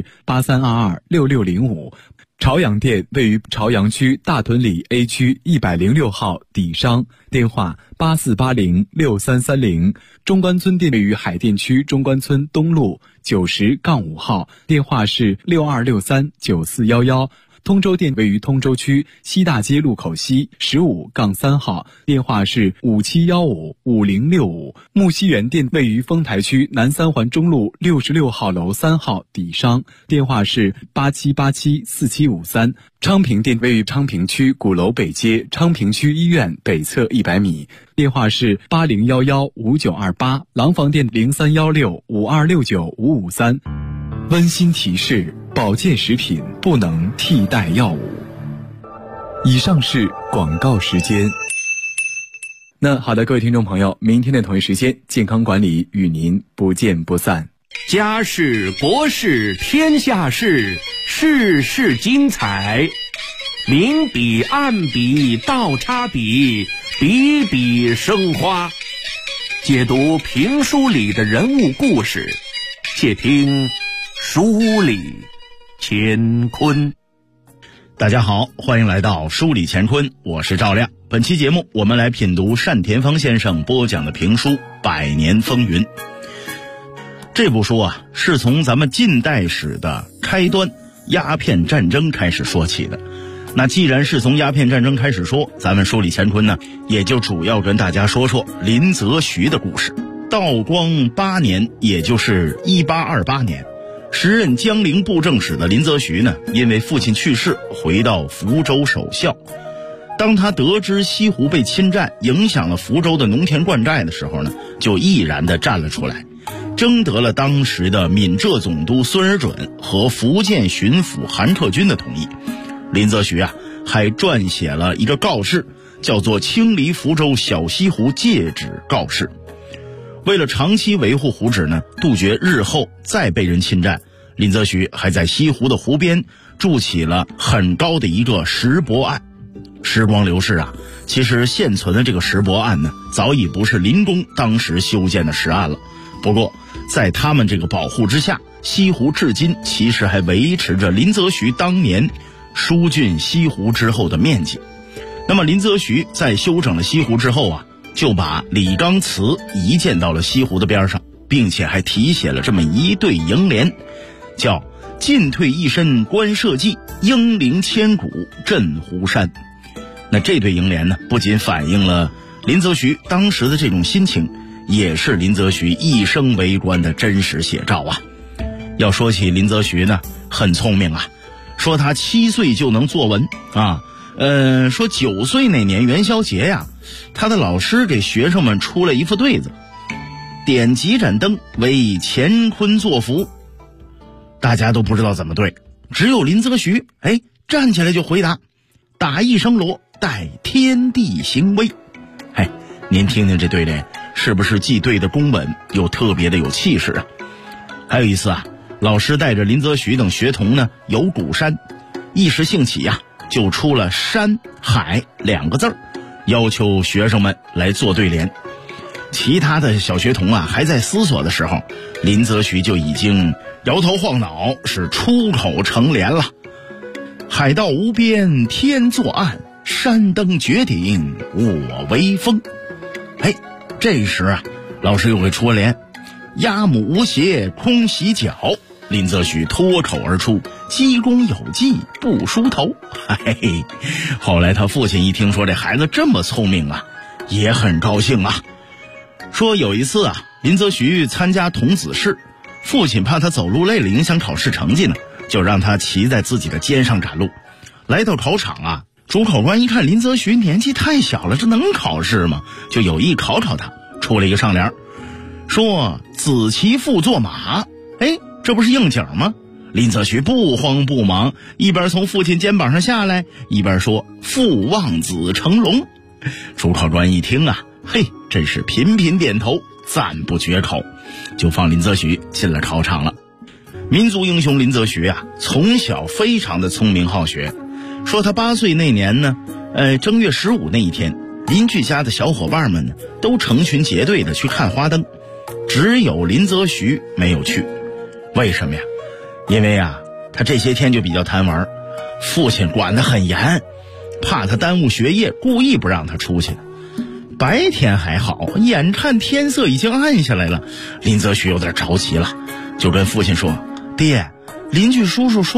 83226605。朝阳店位于朝阳区大屯里 A 区106号底商，电话84806330。中关村店位于海淀区中关村东路90-5号，电话是62639411。 通州店位于通州区西大街路口西15-3号，电话是57155065。木樨园店位于丰台区南三环中路66号楼3号底商，电话是87874753。昌平店位于昌平区鼓楼北街昌平区医院北侧100米，电话是80115928。廊坊店031652695553。温馨提示：保健食品不能替代药物。以上是广告时间。那好的，各位听众朋友，明天的同一时间，健康管理与您不见不散。 家事国事天下事，事事精彩，明笔暗笔倒插笔，笔笔生花。解读评书里的人物故事，且听书里乾坤。 大家好，欢迎来到书里乾坤，我是赵亮。本期节目我们来品读单田芳先生播讲的评书《百年风云》。这部书啊，是从咱们近代史的开端鸦片战争开始说起的。那既然是从鸦片战争开始说，咱们书里乾坤呢，也就主要跟大家说说林则徐的故事。道光8年，也就是1828年，时任江陵布政使的林则徐呢，因为父亲去世，回到福州守孝。当他得知西湖被侵占，影响了福州的农田灌寨的时候呢，就毅然地站了出来，征得了当时的闽浙总督孙尔准和福建巡抚韩特军的同意。林则徐啊，还撰写了一个告示，叫做《清理福州小西湖戒旨告示》。为了长期维护湖址呢，杜绝日后再被人侵占，林则徐还在西湖的湖边筑起了很高的一个石泊岸。时光流逝啊，其实现存的这个石泊岸呢，早已不是林公当时修建的石岸了。不过在他们这个保护之下，西湖至今其实还维持着林则徐当年疏浚西湖之后的面积。那么林则徐在修整了西湖之后啊，就把李纲祠移建到了西湖的边上，并且还题写了这么一对楹联，叫进退一身观社稷，英灵千古镇湖山。那这对楹联呢，不仅反映了林则徐当时的这种心情，也是林则徐一生为官的真实写照啊。要说起林则徐呢，很聪明啊，说他7岁就能作文啊，说9岁那年元宵节呀，他的老师给学生们出了一副对子：点几盏灯，为乾坤作福。大家都不知道怎么对，只有林则徐站起来就回答：打一声锣，待天地行威。您听听这对联，是不是既对的公稳，又特别的有气势啊？还有一次啊，老师带着林则徐等学童呢游鼓山，一时兴起呀，就出了山海2个字，要求学生们来做对联。其他的小学童啊还在思索的时候，林则徐就已经摇头晃脑，是出口成联了：海道无边天作岸，山登绝顶我威风。这时啊，老师又给出了联：鸭母无鞋空洗脚。林则徐脱口而出：鸡公有技不梳头。后来他父亲一听说这孩子这么聪明啊，也很高兴啊。说有一次啊，林则徐参加童子试，父亲怕他走路累了影响考试成绩呢，就让他骑在自己的肩上赶路。来到考场啊，主考官一看林则徐年纪太小了，这能考试吗？就有意考他，出了一个上联，说子骑父坐马。这不是应景吗？林则徐不慌不忙，一边从父亲肩膀上下来，一边说父望子成龙。主考官一听啊，真是频频点头，赞不绝口，就放林则徐进了考场了。民族英雄林则徐啊，从小非常的聪明好学。说他8岁那年呢，正月15那一天，邻居家的小伙伴们呢都成群结队的去看花灯，只有林则徐没有去。为什么呀？因为啊，他这些天就比较贪玩，父亲管得很严，怕他耽误学业，故意不让他出去。白天还好，眼看天色已经暗下来了，林则徐有点着急了，就跟父亲说：爹，邻居叔叔说了，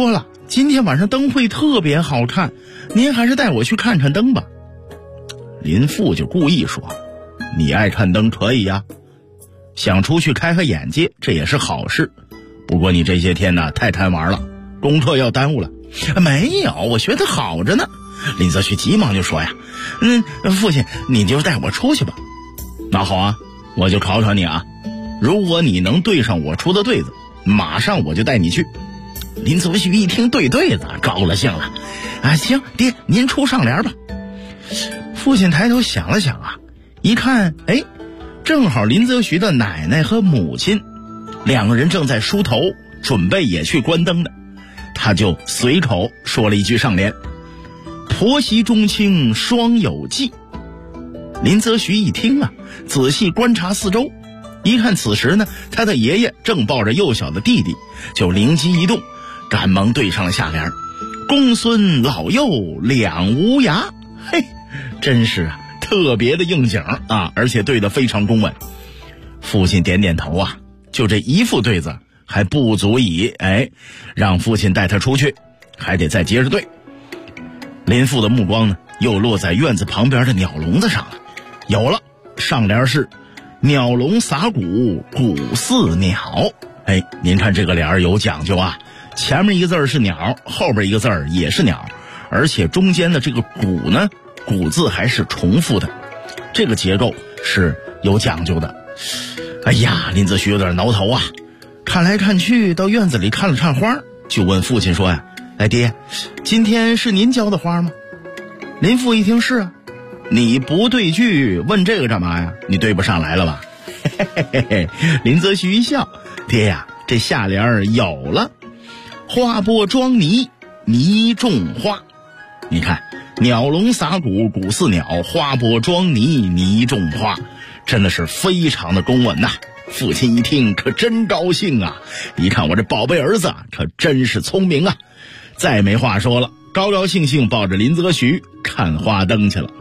今天晚上灯会特别好看，您还是带我去看看灯吧。林父就故意说，你爱看灯可以呀，想出去开眼界，这也是好事。不过你这些天呢太贪玩了，功课要耽误了。没有，我学得好着呢。林则徐急忙就说呀，父亲你就带我出去吧。那好啊，我就考考你啊，如果你能对上我出的对子，马上我就带你去。林则徐一听对子高了兴了，行，爹您出上联吧。父亲抬头想了想啊，一看，正好林则徐的奶奶和母亲两个人正在梳头，准备也去关灯的，他就随口说了一句上联，婆媳中亲双有忌。林则徐一听啊，仔细观察四周，一看此时呢，他的爷爷正抱着幼小的弟弟，就灵机一动，赶忙对上了下联，公孙老幼两无涯。嘿，真是啊，特别的应景啊，而且对得非常公稳。父亲点点头啊，就这一副对子还不足以让父亲带他出去，还得再接着对。林父的目光呢又落在院子旁边的鸟笼子上了，有了，上联是鸟笼撒谷谷似鸟。您看这个联儿有讲究啊，前面一个字是鸟，后边一个字也是鸟，而且中间的这个谷呢，谷字还是重复的，这个结构是有讲究的。林则徐有点挠头啊，看来看去到院子里看了看花，就问父亲说呀，爹，今天是您浇的花吗？林父一听是啊。你不对句问这个干嘛呀？你对不上来了吧？林则徐一笑，爹呀，这下联有了，花播装泥，泥种花。你看，鸟笼撒谷谷似鸟，花播装泥，泥种花，真的是非常的公稳呐。父亲一听可真高兴啊，一看我这宝贝儿子可真是聪明啊，再没话说了，高高兴兴抱着林则徐看花灯去了。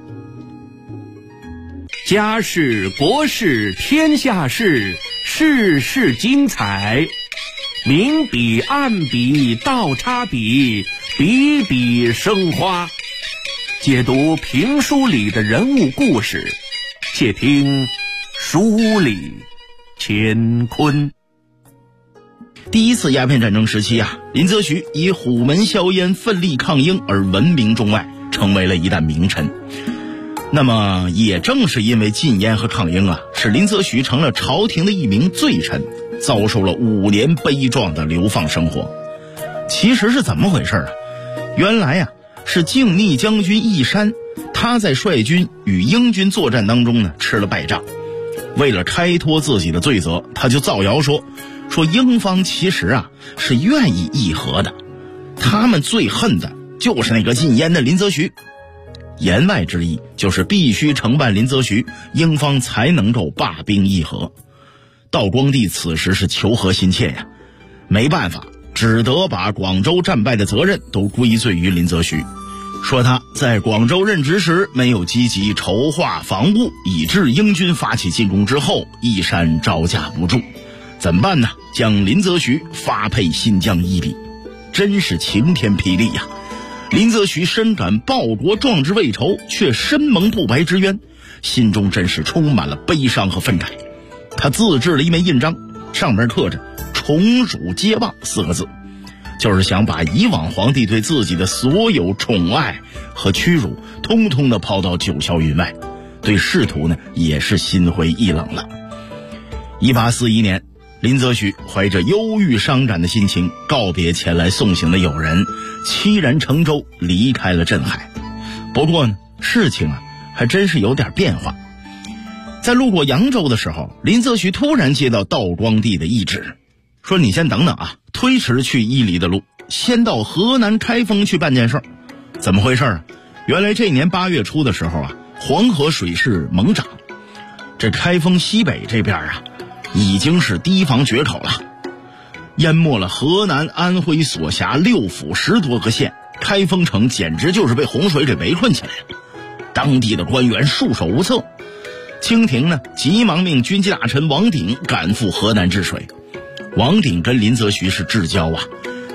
家事国事天下事，事事精彩，明笔暗笔倒插笔，笔笔生花。解读评书里的人物故事，且听书里乾坤。 第一次鸦片战争时期啊，林则徐以虎门销烟奋力抗英而闻名中外，成为了一代名臣。那么也正是因为禁烟和抗英啊，使林则徐成了朝廷的一名罪臣，遭受了5年悲壮的流放生活。其实是怎么回事啊？原来啊，是靖逆将军义山，他在率军与英军作战当中呢吃了败仗，为了开脱自己的罪责，他就造谣说英方其实啊是愿意议和的，他们最恨的就是那个禁烟的林则徐。言外之意就是必须惩办林则徐，英方才能够罢兵议和。道光帝此时是求和心切呀，没办法，只得把广州战败的责任都归罪于林则徐，说他在广州任职时没有积极筹划防务，以致英军发起进攻之后，义山招架不住。怎么办呢？将林则徐发配新疆伊犁，真是晴天霹雳呀！林则徐深感报国壮志未酬，却身蒙不白之冤，心中真是充满了悲伤和愤慨。他自制了一枚印章，上面刻着宠辱皆忘4个字，就是想把以往皇帝对自己的所有宠爱和屈辱通通的抛到九霄云外，对仕途呢也是心灰意冷了。1841年，林则徐怀着忧郁伤感的心情告别前来送行的友人，凄然乘舟离开了镇海。不过呢，事情啊还真是有点变化。在路过扬州的时候，林则徐突然接到道光帝的懿旨，说你先等等啊，推迟去伊犁的路，先到河南开封去办件事。怎么回事啊？原来这年8月初的时候啊，黄河水势猛涨，这开封西北这边啊已经是堤防决口了，淹没了河南、安徽所辖6府10多个县，开封城简直就是被洪水给围困起来了。当地的官员束手无策，清廷呢急忙命军机大臣王鼎赶赴河南治水。王鼎跟林则徐是至交啊，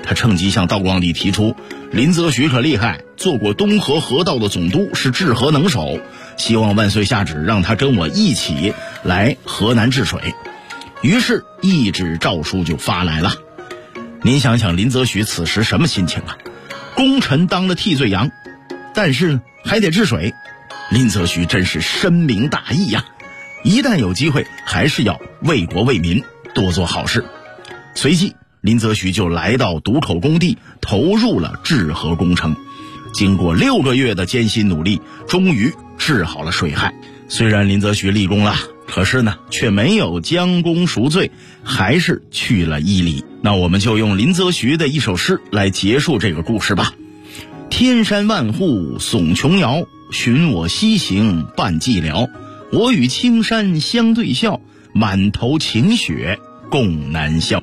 他趁机向道光帝提出，林则徐可厉害，做过东河河道的总督，是治河能手，希望万岁下旨让他跟我一起来河南治水。于是一纸诏书就发来了。您想想林则徐此时什么心情啊？功臣当了替罪羊，但是呢还得治水。林则徐真是深明大义呀，一旦有机会还是要为国为民多做好事。随即林则徐就来到渡口工地，投入了治河工程。经过6个月的艰辛努力，终于治好了水害。虽然林则徐立功了，可是呢却没有将功赎罪，还是去了伊犁。那我们就用林则徐的一首诗来结束这个故事吧。天山万户耸琼瑶，寻我西行伴寂寥。我与青山相对笑，满头晴雪共南笑。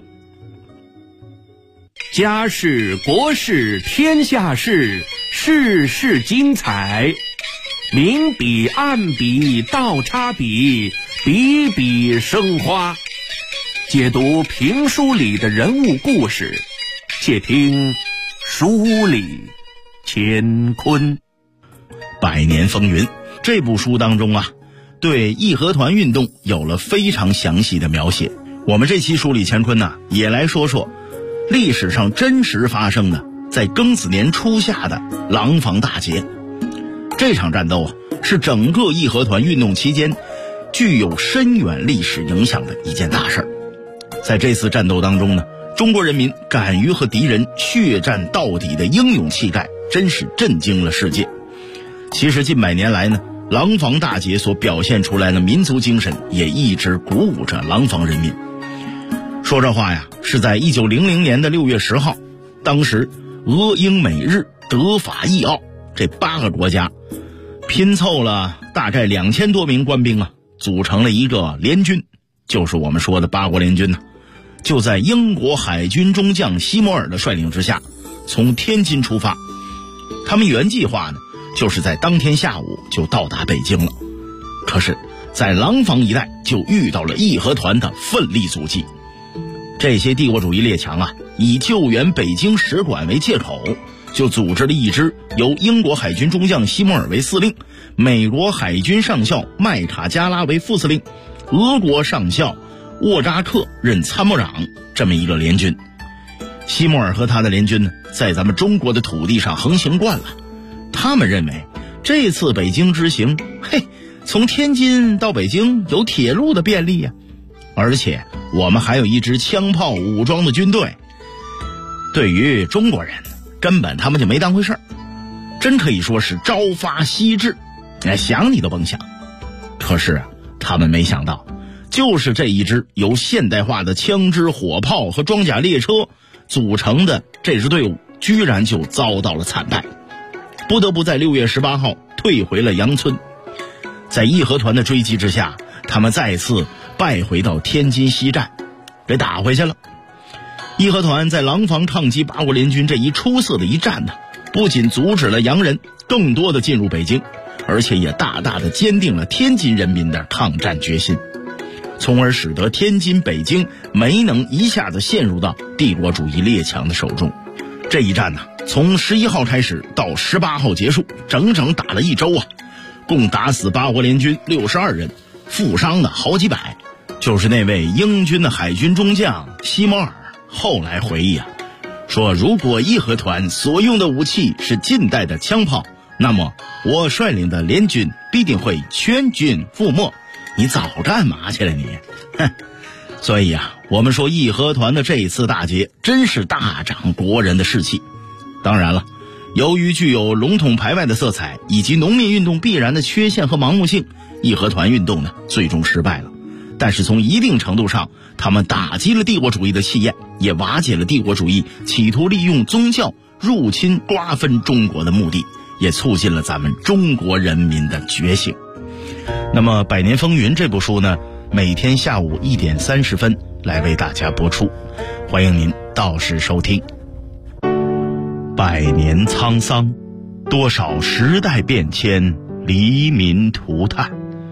家事国事天下事，事事精彩。明笔暗笔倒插笔，笔笔生花。解读评书里的人物故事，且听书里乾坤。 百年风云这部书当中啊，对义和团运动有了非常详细的描写。我们这期书里乾坤呢，也来说说历史上真实发生的在庚子年初夏的廊坊大捷。这场战斗啊，是整个义和团运动期间具有深远历史影响的一件大事。在这次战斗当中呢，中国人民敢于和敌人血战到底的英勇气概，真是震惊了世界。其实近100年来呢，廊坊大捷所表现出来的民族精神也一直鼓舞着廊坊人民。说这话呀，是在1900年的6月10号，当时俄英美日德法意奥这8个国家拼凑了大概2000多名官兵啊，组成了一个联军，就是我们说的8国联军呢。就在英国海军中将西摩尔的率领之下，从天津出发。他们原计划呢，就是在当天下午就到达北京了。可是在廊坊一带就遇到了义和团的奋力阻击。这些帝国主义列强啊，以救援北京使馆为借口，就组织了一支由英国海军中将西摩尔为司令，美国海军上校麦卡加拉为副司令，俄国上校沃扎克任参谋长，这么一个联军。西摩尔和他的联军呢，在咱们中国的土地上横行惯了，他们认为这次北京之行，从天津到北京有铁路的便利呀，而且我们还有一支枪炮武装的军队。对于中国人，根本他们就没当回事儿，真可以说是朝发夕至，想你都甭想。可是他们没想到，就是这一支由现代化的枪支火炮和装甲列车组成的这支队伍，居然就遭到了惨败，不得不在6月18号退回了杨村。在义和团的追击之下，他们再次败回到天津西站，给打回去了。义和团在廊坊抗击8国联军这一出色的一战呢，不仅阻止了洋人更多的进入北京，而且也大大的坚定了天津人民的抗战决心，从而使得天津、北京没能一下子陷入到帝国主义列强的手中。这一战呢，从11号开始到18号结束，整整打了1周啊，共打死8国联军62人，负伤的好几百。就是那位英军的海军中将西摩尔后来回忆啊，说如果义和团所用的武器是近代的枪炮，那么我率领的联军必定会全军覆没。你早干嘛去了你？所以啊，我们说义和团的这一次大捷真是大长国人的士气。当然了，由于具有笼统排外的色彩以及农民运动必然的缺陷和盲目性，义和团运动呢最终失败了。但是从一定程度上，他们打击了帝国主义的气焰，也瓦解了帝国主义企图利用宗教入侵瓜分中国的目的，也促进了咱们中国人民的觉醒。那么《百年风云》这部书呢，每天下午1点30分来为大家播出，欢迎您到时收听。100年沧桑，多少时代变迁，黎民涂炭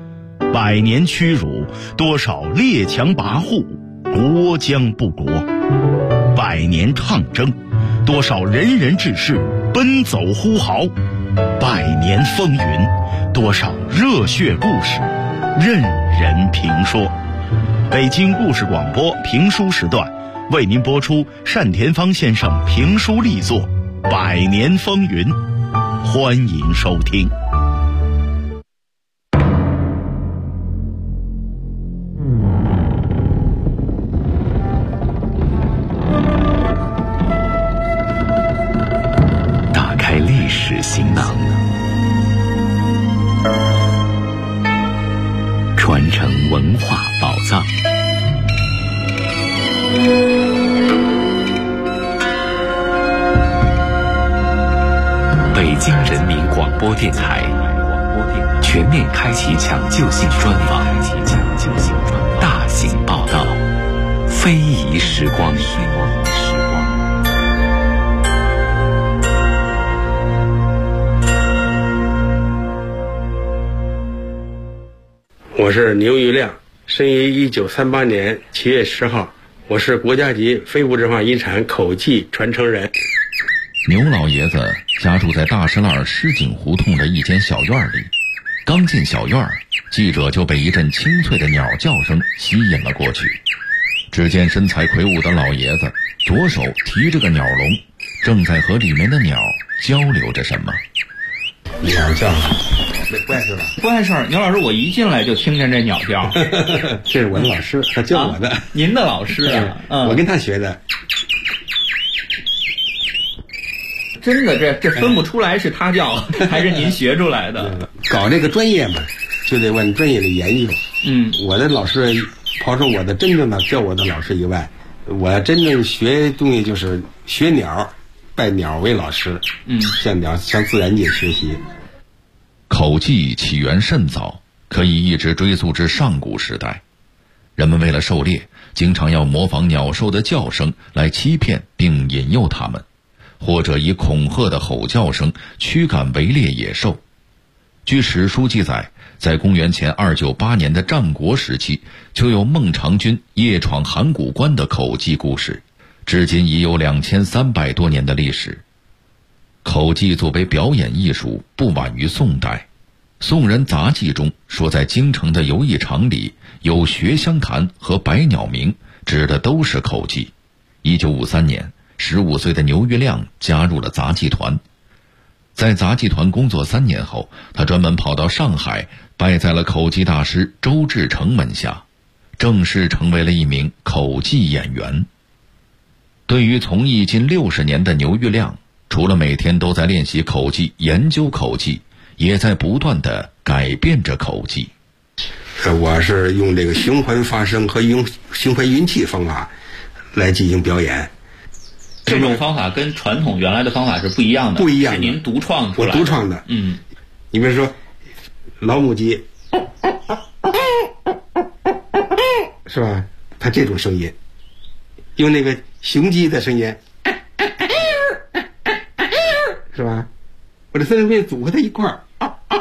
；100年屈辱，多少列强跋扈，国将不国；100年抗争， 多少仁人志士奔走呼号，百年风云，多少热血故事任人评说。北京故事广播评书时段为您播出单田芳先生评书力作《百年风云》，欢迎收听。 打开历史行囊，传承文化宝藏。北京人民广播电台全面开启抢救性专访，大型报道，非遗时光。 我是牛玉亮，生于1938年7月10号，我是国家级非物质文化遗产口技传承人。 牛老爷子家住在大石栏石井胡同的一间小院里，刚进小院，记者就被一阵清脆的鸟叫声吸引了过去。只见身材魁梧的老爷子左手提着个鸟笼，正在和里面的鸟交流着什么。 鸟叫，不碍事吧？ 不碍事儿。牛老师，我一进来就听见这鸟叫。 这是我的老师，他教我的。 您的老师啊？ 我跟他学的。 真的，这分不出来是他叫还是您学出来的。 搞这个专业嘛，就得往专业里研究。我的老师，刨出我的真正的教我的老师以外，我真正学东西就是学鸟，拜鸟为老师。向鸟，向自然界学习。 口技起源甚早，可以一直追溯至上古时代。人们为了狩猎，经常要模仿鸟兽的叫声来欺骗并引诱它们，或者以恐吓的吼叫声驱赶围猎野兽。据史书记载，在公元前298年的战国时期，就有孟尝君夜闯函谷关的口技故事，至今已有2300多年的历史。口技作为表演艺术，不晚于宋代。宋人杂记中说，在京城的游艺场里有学香坛和百鸟鸣，指的都是口技。1953年，15岁的牛玉亮加入了杂技团。在杂技团工作3年后，他专门跑到上海，拜在了口技大师周志成门下，正式成为了一名口技演员。对于从艺近60年的牛玉亮，除了每天都在练习口技、研究口技，也在不断地改变着口技。 我是用这个循环发声和用循环运气方法来进行表演。 这种方法跟传统原来的方法是不一样的。 不一样的， 是您独创出来的。 我独创的。你比如说老母鸡，是吧？它这种声音，用那个雄鸡的声音，是吧？我这3声音组合在一块儿，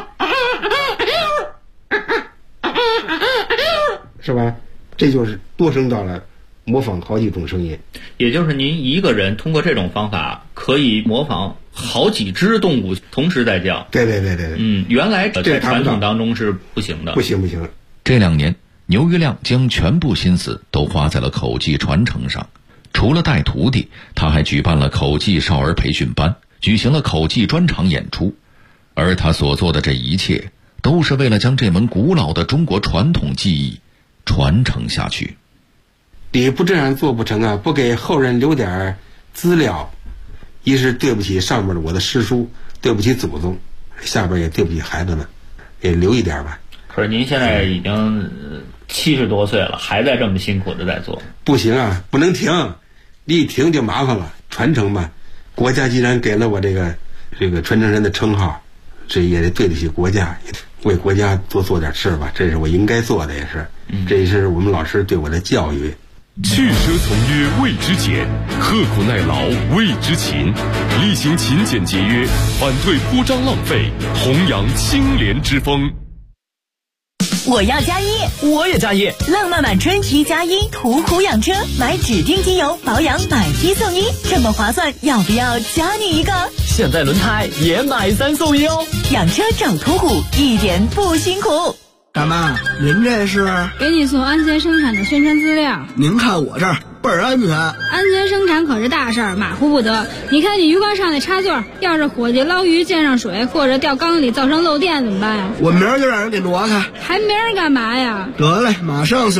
是吧？这就是多声道了，模仿好几种声音。 也就是您一个人通过这种方法可以模仿好几只动物同时在叫。 对。 原来在传统当中是不行的。 不行。 这2年，牛玉亮将全部心思都花在了口技传承上。除了带徒弟，他还举办了口技少儿培训班，举行了口技专场演出。而他所做的这一切，都是为了将这门古老的中国传统技艺传承下去。 你不这样做不成啊！不给后人留点资料，一是对不起上面的我的师叔，对不起祖宗，下边也对不起孩子们，也留一点吧。 可是您现在已经70多岁了，还在这么辛苦的在做。 不行啊，不能停，你一停就麻烦了。传承吧，国家既然给了我这个传承人的称号，这也得对得起国家，为国家做点事吧，这是我应该做的，也是。这也是我们老师对我的教育。 去奢从约谓之俭，刻苦耐劳谓之勤，力行勤俭节约，反对铺张浪费，弘扬清廉之风。 我要加一， 我也加一。 浪漫满春1加1途虎养车，买指定机油保养买1送1，这么划算，要不要加你一个？ 现在轮胎也买3送1哦。 养车找途虎，一点不辛苦。 大妈，您这是？ 给你送安全生产的宣传资料。 您看我这儿倍儿安全。 安全生产可是大事儿，马虎不得。你看你鱼缸上那插座，要是伙计捞鱼溅上水，或者掉缸里造成漏电怎么办呀？ 我明儿就让人给挪开。 还明儿干嘛呀？ 得嘞，马上